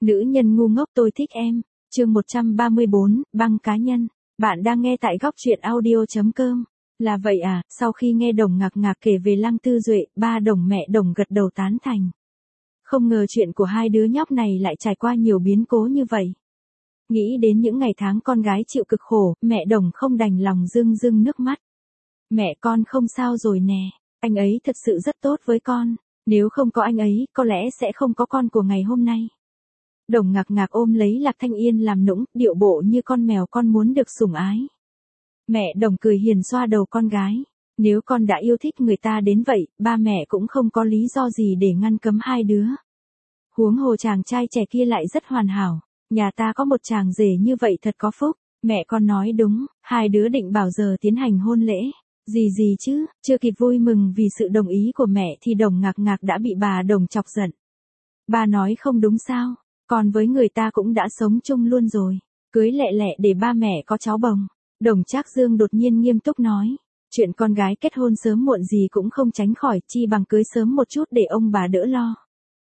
Nữ nhân ngu ngốc tôi thích em. Chương 134, băng cá nhân. Bạn đang nghe tại góc truyện audio.com. Là vậy à, sau khi nghe Đồng ngạc ngạc kể về Lăng Tư Duệ, ba Đồng mẹ Đồng gật đầu tán thành. Không ngờ chuyện của hai đứa nhóc này lại trải qua nhiều biến cố như vậy. Nghĩ đến những ngày tháng con gái chịu cực khổ, mẹ Đồng không đành lòng rưng rưng nước mắt. Mẹ con không sao rồi nè, anh ấy thật sự rất tốt với con. Nếu không có anh ấy, có lẽ sẽ không có con của ngày hôm nay. Đồng ngạc ngạc ôm lấy Lạc Thanh Yên làm nũng, điệu bộ như con mèo con muốn được sủng ái. Mẹ Đồng cười hiền xoa đầu con gái. Nếu con đã yêu thích người ta đến vậy, ba mẹ cũng không có lý do gì để ngăn cấm hai đứa. Huống hồ chàng trai trẻ kia lại rất hoàn hảo. Nhà ta có một chàng rể như vậy thật có phúc. Mẹ con nói đúng, hai đứa định bảo giờ tiến hành hôn lễ. Gì chứ, chưa kịp vui mừng vì sự đồng ý của mẹ thì Đồng ngạc ngạc đã bị bà Đồng chọc giận. Ba nói không đúng sao, con với người ta cũng đã sống chung luôn rồi, cưới lẹ lẹ để ba mẹ có cháu bồng. Đồng Trác Dương đột nhiên nghiêm túc nói, chuyện con gái kết hôn sớm muộn gì cũng không tránh khỏi, chi bằng cưới sớm một chút để ông bà đỡ lo.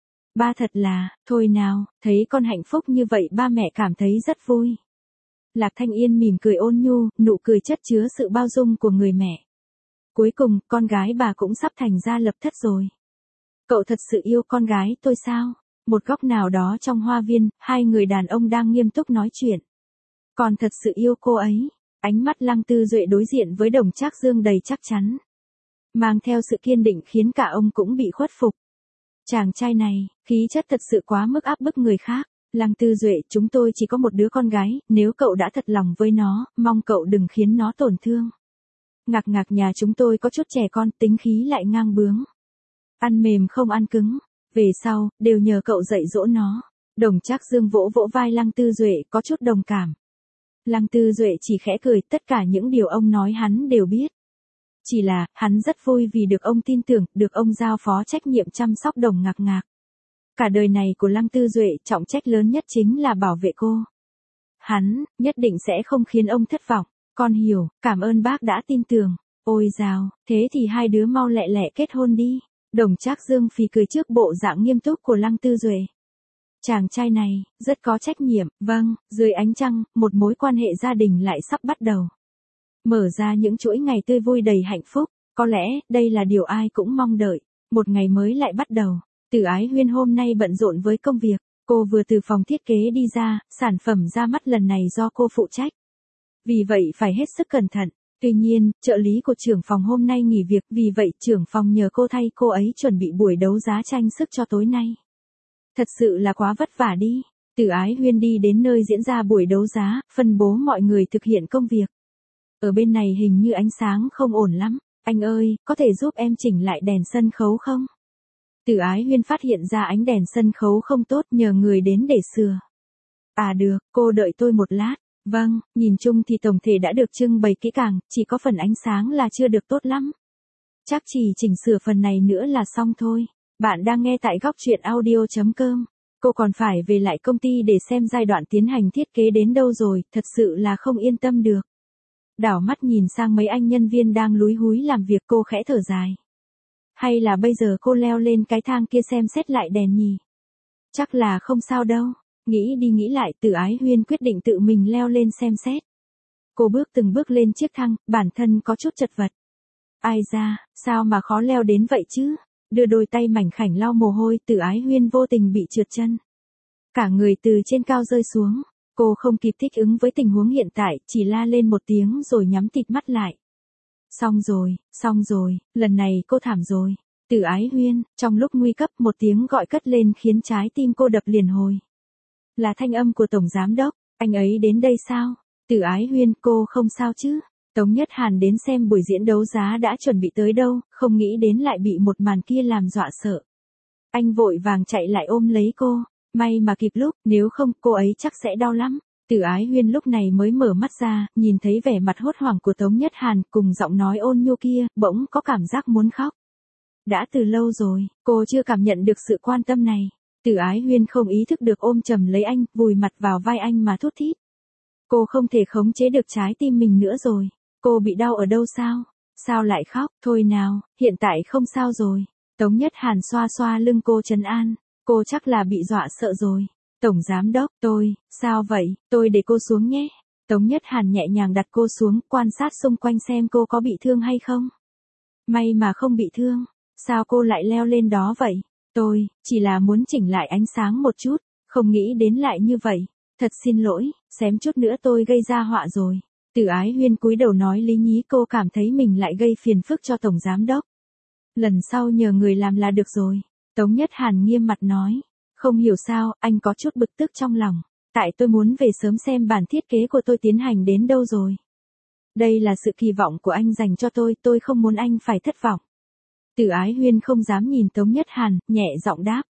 Ba thật là, thôi nào, thấy con hạnh phúc như vậy ba mẹ cảm thấy rất vui. Lạc Thanh Yên mỉm cười ôn nhu, nụ cười chất chứa sự bao dung của người mẹ. Cuối cùng, con gái bà cũng sắp thành gia lập thất rồi. Cậu thật sự yêu con gái tôi sao? Một góc nào đó trong hoa viên, hai người đàn ông đang nghiêm túc nói chuyện. Con thật sự yêu cô ấy. Ánh mắt Lăng Tư Duệ đối diện với Đồng Trác Dương đầy chắc chắn, mang theo sự kiên định khiến cả ông cũng bị khuất phục. Chàng trai này, khí chất thật sự quá mức áp bức người khác. Lăng Tư Duệ, chúng tôi chỉ có một đứa con gái, nếu cậu đã thật lòng với nó, mong cậu đừng khiến nó tổn thương. Ngạc ngạc nhà chúng tôi có chút trẻ con, tính khí lại ngang bướng. Ăn mềm không ăn cứng. Về sau, đều nhờ cậu dạy dỗ nó. Đồng Trác Dương vỗ vỗ vai Lăng Tư Duệ, có chút đồng cảm. Lăng Tư Duệ chỉ khẽ cười, tất cả những điều ông nói hắn đều biết. Chỉ là, hắn rất vui vì được ông tin tưởng, được ông giao phó trách nhiệm chăm sóc Đồng ngạc ngạc. Cả đời này của Lăng Tư Duệ, trọng trách lớn nhất chính là bảo vệ cô. Hắn, nhất định sẽ không khiến ông thất vọng. Con hiểu, cảm ơn bác đã tin tưởng. Ôi dào, thế thì hai đứa mau lẹ lẹ kết hôn đi. Đồng Trác Dương phì cười trước bộ dạng nghiêm túc của Lăng Tư Duệ. Chàng trai này, rất có trách nhiệm, vâng, dưới ánh trăng, một mối quan hệ gia đình lại sắp bắt đầu. Mở ra những chuỗi ngày tươi vui đầy hạnh phúc, có lẽ, đây là điều ai cũng mong đợi. Một ngày mới lại bắt đầu. Từ Ái Huyên hôm nay bận rộn với công việc, cô vừa từ phòng thiết kế đi ra, sản phẩm ra mắt lần này do cô phụ trách. Vì vậy phải hết sức cẩn thận. Tuy nhiên, trợ lý của trưởng phòng hôm nay nghỉ việc, vì vậy trưởng phòng nhờ cô thay cô ấy chuẩn bị buổi đấu giá tranh sức cho tối nay. Thật sự là quá vất vả đi. Từ Ái Huyên đi đến nơi diễn ra buổi đấu giá, phân bố mọi người thực hiện công việc. Ở bên này hình như ánh sáng không ổn lắm. Anh ơi, có thể giúp em chỉnh lại đèn sân khấu không? Từ Ái Huyên phát hiện ra ánh đèn sân khấu không tốt, nhờ người đến để sửa. À được, cô đợi tôi một lát. Vâng, nhìn chung thì tổng thể đã được trưng bày kỹ càng, chỉ có phần ánh sáng là chưa được tốt lắm. Chắc chỉ chỉnh sửa phần này nữa là xong thôi. Bạn đang nghe tại góc truyện audio.com. Cô còn phải về lại công ty để xem giai đoạn tiến hành thiết kế đến đâu rồi, thật sự là không yên tâm được. Đảo mắt nhìn sang mấy anh nhân viên đang lúi húi làm việc, cô khẽ thở dài. Hay là bây giờ cô leo lên cái thang kia xem xét lại đèn nhỉ? Chắc là không sao đâu. Nghĩ đi nghĩ lại, Từ Ái Huyên quyết định tự mình leo lên xem xét. Cô bước từng bước lên chiếc thang, bản thân có chút chật vật. Ai da, sao mà khó leo đến vậy chứ? Đưa đôi tay mảnh khảnh lau mồ hôi, Từ Ái Huyên vô tình bị trượt chân. Cả người từ trên cao rơi xuống. Cô không kịp thích ứng với tình huống hiện tại, chỉ la lên một tiếng rồi nhắm tịt mắt lại. Xong rồi, lần này cô thảm rồi. Từ Ái Huyên, trong lúc nguy cấp một tiếng gọi cất lên khiến trái tim cô đập liền hồi. Là thanh âm của Tổng Giám Đốc, anh ấy đến đây sao? Từ Ái Huyên, cô không sao chứ? Tống Nhất Hàn đến xem buổi diễn đấu giá đã chuẩn bị tới đâu, không nghĩ đến lại bị một màn kia làm dọa sợ. Anh vội vàng chạy lại ôm lấy cô, may mà kịp lúc, nếu không cô ấy chắc sẽ đau lắm. Từ Ái Huyên lúc này mới mở mắt ra, nhìn thấy vẻ mặt hốt hoảng của Tống Nhất Hàn cùng giọng nói ôn nhu kia, bỗng có cảm giác muốn khóc. Đã từ lâu rồi, cô chưa cảm nhận được sự quan tâm này. Từ Ái Huyên không ý thức được ôm chầm lấy anh, vùi mặt vào vai anh mà thút thít. Cô không thể khống chế được trái tim mình nữa rồi. Cô bị đau ở đâu sao? Sao lại khóc? Thôi nào, hiện tại không sao rồi. Tống Nhất Hàn xoa xoa lưng cô trấn an. Cô chắc là bị dọa sợ rồi. Tổng giám đốc, sao vậy, tôi để cô xuống nhé. Tống Nhất Hàn nhẹ nhàng đặt cô xuống, quan sát xung quanh xem cô có bị thương hay không. May mà không bị thương. Sao cô lại leo lên đó vậy? Tôi chỉ là muốn chỉnh lại ánh sáng một chút, không nghĩ đến lại như vậy. Thật xin lỗi, xém chút nữa tôi gây ra họa rồi. Từ Ái Huyên cúi đầu nói lý nhí, cô cảm thấy mình lại gây phiền phức cho tổng giám đốc. Lần sau nhờ người làm là được rồi. Tống Nhất Hàn nghiêm mặt nói. Không hiểu sao, anh có chút bực tức trong lòng. Tại tôi muốn về sớm xem bản thiết kế của tôi tiến hành đến đâu rồi. Đây là sự kỳ vọng của anh dành cho tôi không muốn anh phải thất vọng. Từ Ái Huyên không dám nhìn Tống Nhất Hàn, nhẹ giọng đáp.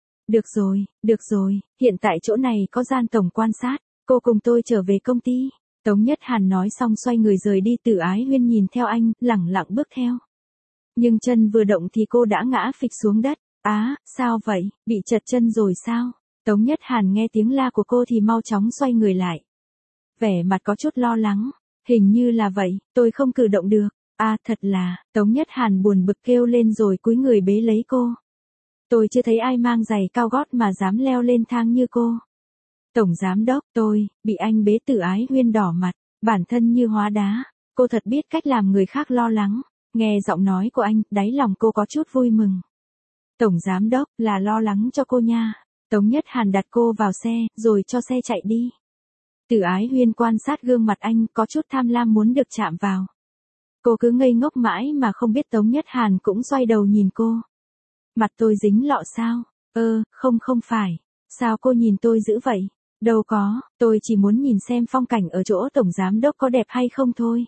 Được rồi, hiện tại chỗ này có gian tổng quan sát, cô cùng tôi trở về công ty. Tống Nhất Hàn nói xong xoay người rời đi. Từ Ái Huyên nhìn theo anh, lẳng lặng bước theo. Nhưng chân vừa động thì cô đã ngã phịch xuống đất. Sao vậy, bị trật chân rồi sao? Tống Nhất Hàn nghe tiếng la của cô thì mau chóng xoay người lại. Vẻ mặt có chút lo lắng. Hình như là vậy, tôi không cử động được. Thật là, Tống Nhất Hàn buồn bực kêu lên rồi cúi người bế lấy cô. Tôi chưa thấy ai mang giày cao gót mà dám leo lên thang như cô. Tổng giám đốc, tôi bị anh bế. Từ Ái Huyên đỏ mặt, bản thân như hóa đá. Cô thật biết cách làm người khác lo lắng. Nghe giọng nói của anh, đáy lòng cô có chút vui mừng. Tổng giám đốc, là lo lắng cho cô nha. Tống Nhất Hàn đặt cô vào xe, rồi cho xe chạy đi. Từ Ái Huyên quan sát gương mặt anh, có chút tham lam muốn được chạm vào. Cô cứ ngây ngốc mãi mà không biết Tống Nhất Hàn cũng xoay đầu nhìn cô. Mặt tôi dính lọ sao? Không phải. Sao cô nhìn tôi dữ vậy? Đâu có, tôi chỉ muốn nhìn xem phong cảnh ở chỗ tổng giám đốc có đẹp hay không thôi.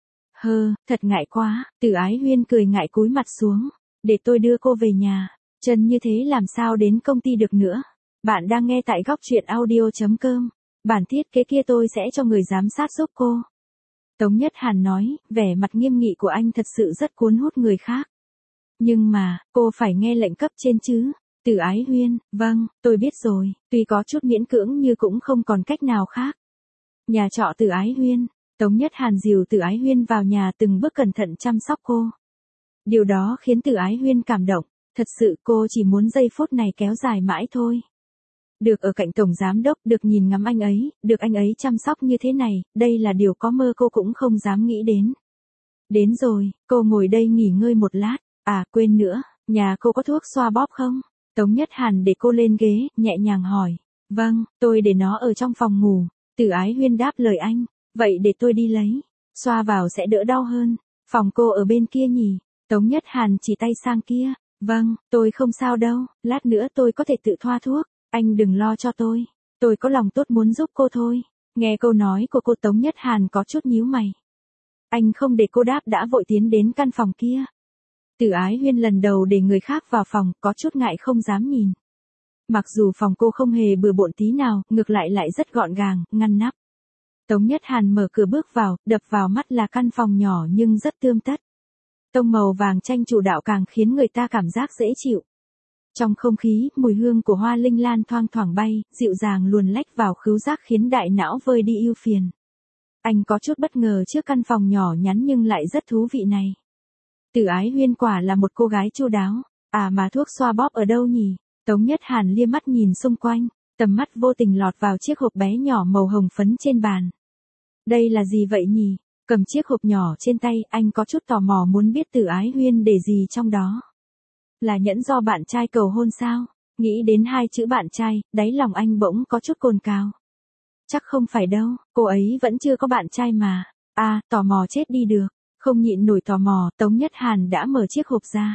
Thật ngại quá. Từ Ái Huyên cười ngại cúi mặt xuống. Để tôi đưa cô về nhà. Chân như thế làm sao đến công ty được nữa. Bạn đang nghe tại góc truyện audio.com. Bản thiết kế kia tôi sẽ cho người giám sát giúp cô. Tống Nhất Hàn nói, vẻ mặt nghiêm nghị của anh thật sự rất cuốn hút người khác. Nhưng mà, cô phải nghe lệnh cấp trên chứ. Từ Ái Huyên, vâng, tôi biết rồi, tuy có chút miễn cưỡng nhưng cũng không còn cách nào khác. Nhà trọ Từ Ái Huyên, Tống Nhất Hàn dìu Từ Ái Huyên vào nhà, từng bước cẩn thận chăm sóc cô. Điều đó khiến Từ Ái Huyên cảm động, thật sự cô chỉ muốn giây phút này kéo dài mãi thôi. Được ở cạnh tổng giám đốc, được nhìn ngắm anh ấy, được anh ấy chăm sóc như thế này, đây là điều có mơ cô cũng không dám nghĩ đến. Đến rồi, cô ngồi đây nghỉ ngơi một lát. Quên nữa, nhà cô có thuốc xoa bóp không? Tống Nhất Hàn để cô lên ghế, nhẹ nhàng hỏi. Vâng, tôi để nó ở trong phòng ngủ. Từ Ái Huyên đáp lời anh. Vậy để tôi đi lấy. Xoa vào sẽ đỡ đau hơn. Phòng cô ở bên kia nhỉ? Tống Nhất Hàn chỉ tay sang kia. Vâng, tôi không sao đâu, lát nữa tôi có thể tự thoa thuốc. Anh đừng lo cho tôi có lòng tốt muốn giúp cô thôi. Nghe câu nói của cô, Tống Nhất Hàn có chút nhíu mày. Anh không để cô đáp đã vội tiến đến căn phòng kia. Từ Ái Huyên lần đầu để người khác vào phòng, có chút ngại không dám nhìn. Mặc dù phòng cô không hề bừa bộn tí nào, ngược lại rất gọn gàng, ngăn nắp. Tống Nhất Hàn mở cửa bước vào, đập vào mắt là căn phòng nhỏ nhưng rất tươm tất. Tông màu vàng chanh chủ đạo càng khiến người ta cảm giác dễ chịu. Trong không khí, mùi hương của hoa linh lan thoang thoảng bay, dịu dàng luồn lách vào khứu giác khiến đại não vơi đi ưu phiền. Anh có chút bất ngờ trước căn phòng nhỏ nhắn nhưng lại rất thú vị này. Từ Ái Huyên quả là một cô gái chu đáo. Mà thuốc xoa bóp ở đâu nhỉ? Tống Nhất Hàn lia mắt nhìn xung quanh, tầm mắt vô tình lọt vào chiếc hộp bé nhỏ màu hồng phấn trên bàn. Đây là gì vậy nhỉ? Cầm chiếc hộp nhỏ trên tay, anh có chút tò mò muốn biết Từ Ái Huyên để gì trong đó. Là nhẫn do bạn trai cầu hôn sao? Nghĩ đến hai chữ bạn trai, đáy lòng anh bỗng có chút cồn cào. Chắc không phải đâu, cô ấy vẫn chưa có bạn trai mà. Tò mò chết đi được. Không nhịn nổi tò mò, Tống Nhất Hàn đã mở chiếc hộp ra.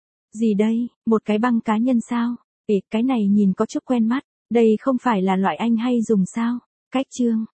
Gì đây, một cái băng cá nhân sao? Cái này nhìn có chút quen mắt, đây không phải là loại anh hay dùng sao? Cách chương.